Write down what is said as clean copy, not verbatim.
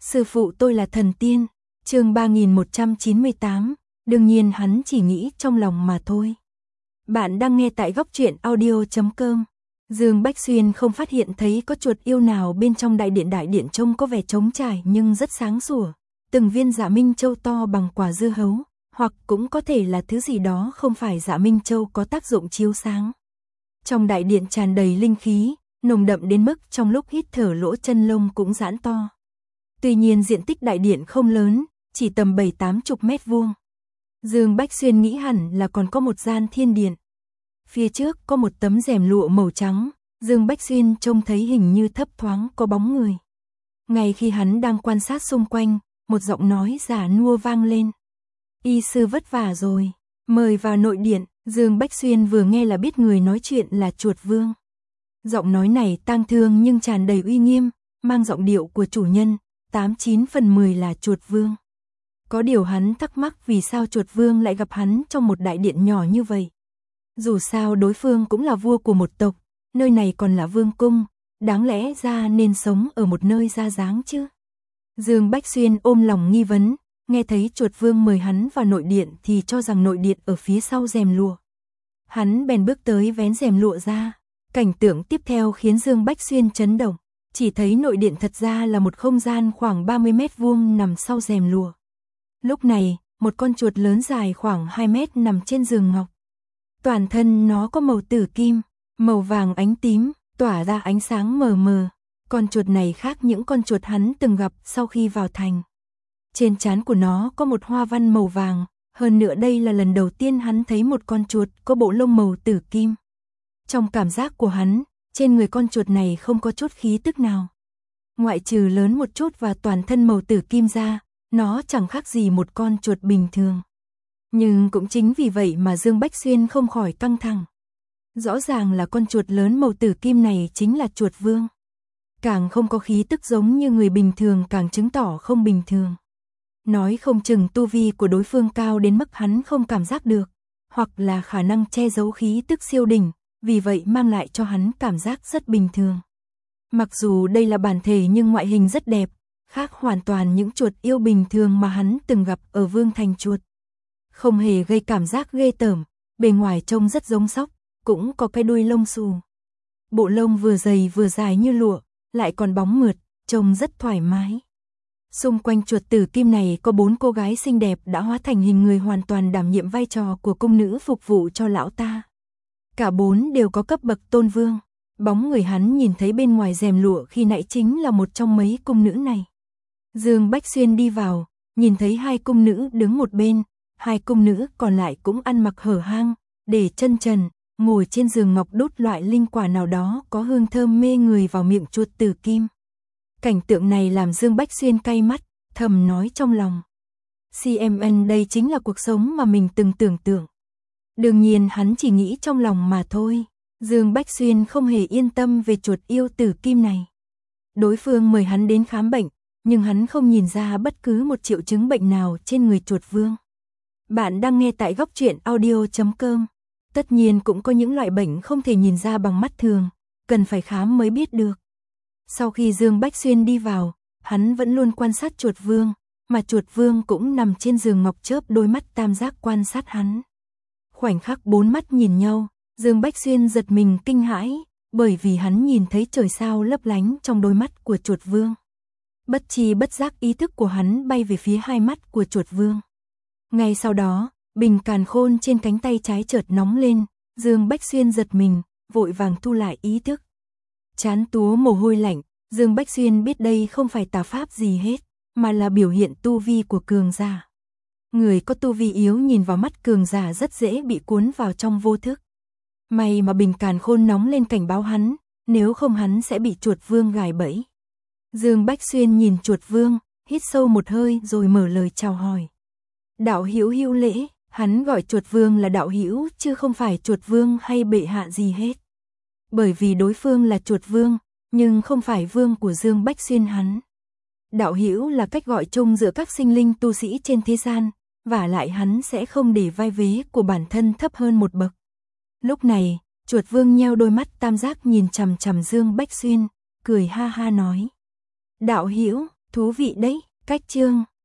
Sư phụ tôi là thần tiên. Chương 3198, đương nhiên hắn chỉ nghĩ trong lòng mà thôi. Bạn đang nghe tại góc truyện audio.com. Dương Bách Xuyên không phát hiện thấy có chuột yêu nào bên trong đại điện trông có vẻ trống trải nhưng rất sáng sủa. Từng viên Dạ Minh Châu to bằng quả dưa hấu, hoặc cũng có thể là thứ gì đó không phải Dạ Minh Châu có tác dụng chiếu sáng. Trong đại điện tràn đầy linh khí, nồng đậm đến mức trong lúc hít thở lỗ chân lông cũng giãn to. Tuy nhiên diện tích đại điện không lớn, chỉ tầm 7-80 mét vuông. Dương Bách Xuyên nghĩ hẳn là còn có một gian thiên điện. Phía trước có một tấm rèm lụa màu trắng, Dương Bách Xuyên trông thấy hình như thấp thoáng có bóng người. Ngay khi hắn đang quan sát xung quanh, một giọng nói già nua vang lên. Y sư vất vả rồi, mời vào nội điện. Dương Bách Xuyên vừa nghe là biết người nói chuyện là Chuột Vương. Giọng nói này tang thương nhưng tràn đầy uy nghiêm, mang giọng điệu của chủ nhân, 89 phần 10 là Chuột Vương. Có điều hắn thắc mắc vì sao Chuột Vương lại gặp hắn trong một đại điện nhỏ như vậy. Dù sao đối phương cũng là vua của một tộc, nơi này còn là vương cung, đáng lẽ ra nên sống ở một nơi ra dáng chứ. Dương Bách Xuyên ôm lòng nghi vấn, nghe thấy Chuột Vương mời hắn vào nội điện thì cho rằng nội điện ở phía sau rèm lụa. Hắn bèn bước tới vén rèm lụa ra. Cảnh tượng tiếp theo khiến Dương Bách Xuyên chấn động, chỉ thấy nội điện thật ra là một không gian khoảng 30 mét vuông nằm sau rèm lụa. Lúc này, một con chuột lớn dài khoảng 2 mét nằm trên giường ngọc. Toàn thân nó có màu tử kim, màu vàng ánh tím, tỏa ra ánh sáng mờ mờ. Con chuột này khác những con chuột hắn từng gặp sau khi vào thành. Trên trán của nó có một hoa văn màu vàng, hơn nữa đây là lần đầu tiên hắn thấy một con chuột có bộ lông màu tử kim. Trong cảm giác của hắn, trên người con chuột này không có chút khí tức nào. Ngoại trừ lớn một chút và toàn thân màu tử kim ra, nó chẳng khác gì một con chuột bình thường. Nhưng cũng chính vì vậy mà Dương Bách Xuyên không khỏi căng thẳng. Rõ ràng là con chuột lớn màu tử kim này chính là Chuột Vương. Càng không có khí tức giống như người bình thường càng chứng tỏ không bình thường. Nói không chừng tu vi của đối phương cao đến mức hắn không cảm giác được, hoặc là khả năng che giấu khí tức siêu đỉnh, vì vậy mang lại cho hắn cảm giác rất bình thường. Mặc dù đây là bản thể nhưng ngoại hình rất đẹp, khác hoàn toàn những chuột yêu bình thường mà hắn từng gặp ở Vương Thành Chuột. Không hề gây cảm giác ghê tởm, bề ngoài trông rất giống sóc, cũng có cái đuôi lông xù. Bộ lông vừa dày vừa dài như lụa, lại còn bóng mượt, trông rất thoải mái. Xung quanh chuột tử kim này có 4 cô gái xinh đẹp đã hóa thành hình người hoàn toàn đảm nhiệm vai trò của cung nữ phục vụ cho lão ta. Cả 4 đều có cấp bậc tôn vương. Bóng người hắn nhìn thấy bên ngoài rèm lụa khi nãy chính là một trong mấy cung nữ này. Dương Bách Xuyên đi vào, nhìn thấy 2 cung nữ đứng một bên, 2 cung nữ còn lại cũng ăn mặc hở hang, để chân trần, ngồi trên giường ngọc đốt loại linh quả nào đó có hương thơm mê người vào miệng chuột tử kim. Cảnh tượng này làm Dương Bách Xuyên cay mắt, thầm nói trong lòng. CMN đây chính là cuộc sống mà mình từng tưởng tượng. Đương nhiên hắn chỉ nghĩ trong lòng mà thôi. Dương Bách Xuyên không hề yên tâm về chuột yêu tử kim này. Đối phương mời hắn đến khám bệnh, nhưng hắn không nhìn ra bất cứ một triệu chứng bệnh nào trên người Chuột Vương. Bạn đang nghe tại góc truyện audio.com. Tất nhiên cũng có những loại bệnh không thể nhìn ra bằng mắt thường, cần phải khám mới biết được. Sau khi Dương Bách Xuyên đi vào, hắn vẫn luôn quan sát Chuột Vương, mà Chuột Vương cũng nằm trên giường ngọc chớp đôi mắt tam giác quan sát hắn. Khoảnh khắc 4 mắt nhìn nhau, Dương Bách Xuyên giật mình kinh hãi, bởi vì hắn nhìn thấy trời sao lấp lánh trong đôi mắt của Chuột Vương. Bất tri bất giác ý thức của hắn bay về phía 2 mắt của Chuột Vương. Ngay sau đó, bình càn khôn trên cánh tay trái chợt nóng lên, Dương Bách Xuyên giật mình, vội vàng thu lại ý thức. Chán túa mồ hôi lạnh, Dương Bách Xuyên biết đây không phải tà pháp gì hết, mà là biểu hiện tu vi của cường giả. Người có tu vi yếu nhìn vào mắt cường giả rất dễ bị cuốn vào trong vô thức. May mà bình càn khôn nóng lên cảnh báo hắn, nếu không hắn sẽ bị Chuột Vương gài bẫy. Dương Bách Xuyên nhìn Chuột Vương, hít sâu một hơi rồi mở lời chào hỏi. Đạo hữu hữu lễ, hắn gọi Chuột Vương là đạo hữu chứ không phải Chuột Vương hay bệ hạ gì hết. Bởi vì đối phương là Chuột Vương, nhưng không phải vương của Dương Bách Xuyên hắn. Đạo hữu là cách gọi chung giữa các sinh linh tu sĩ trên thế gian, vả lại hắn sẽ không để vai vế của bản thân thấp hơn một bậc. Lúc này, Chuột Vương nheo đôi mắt tam giác nhìn chằm chằm Dương Bách Xuyên, cười ha ha nói. Đạo hữu, Thú vị đấy, cách chương.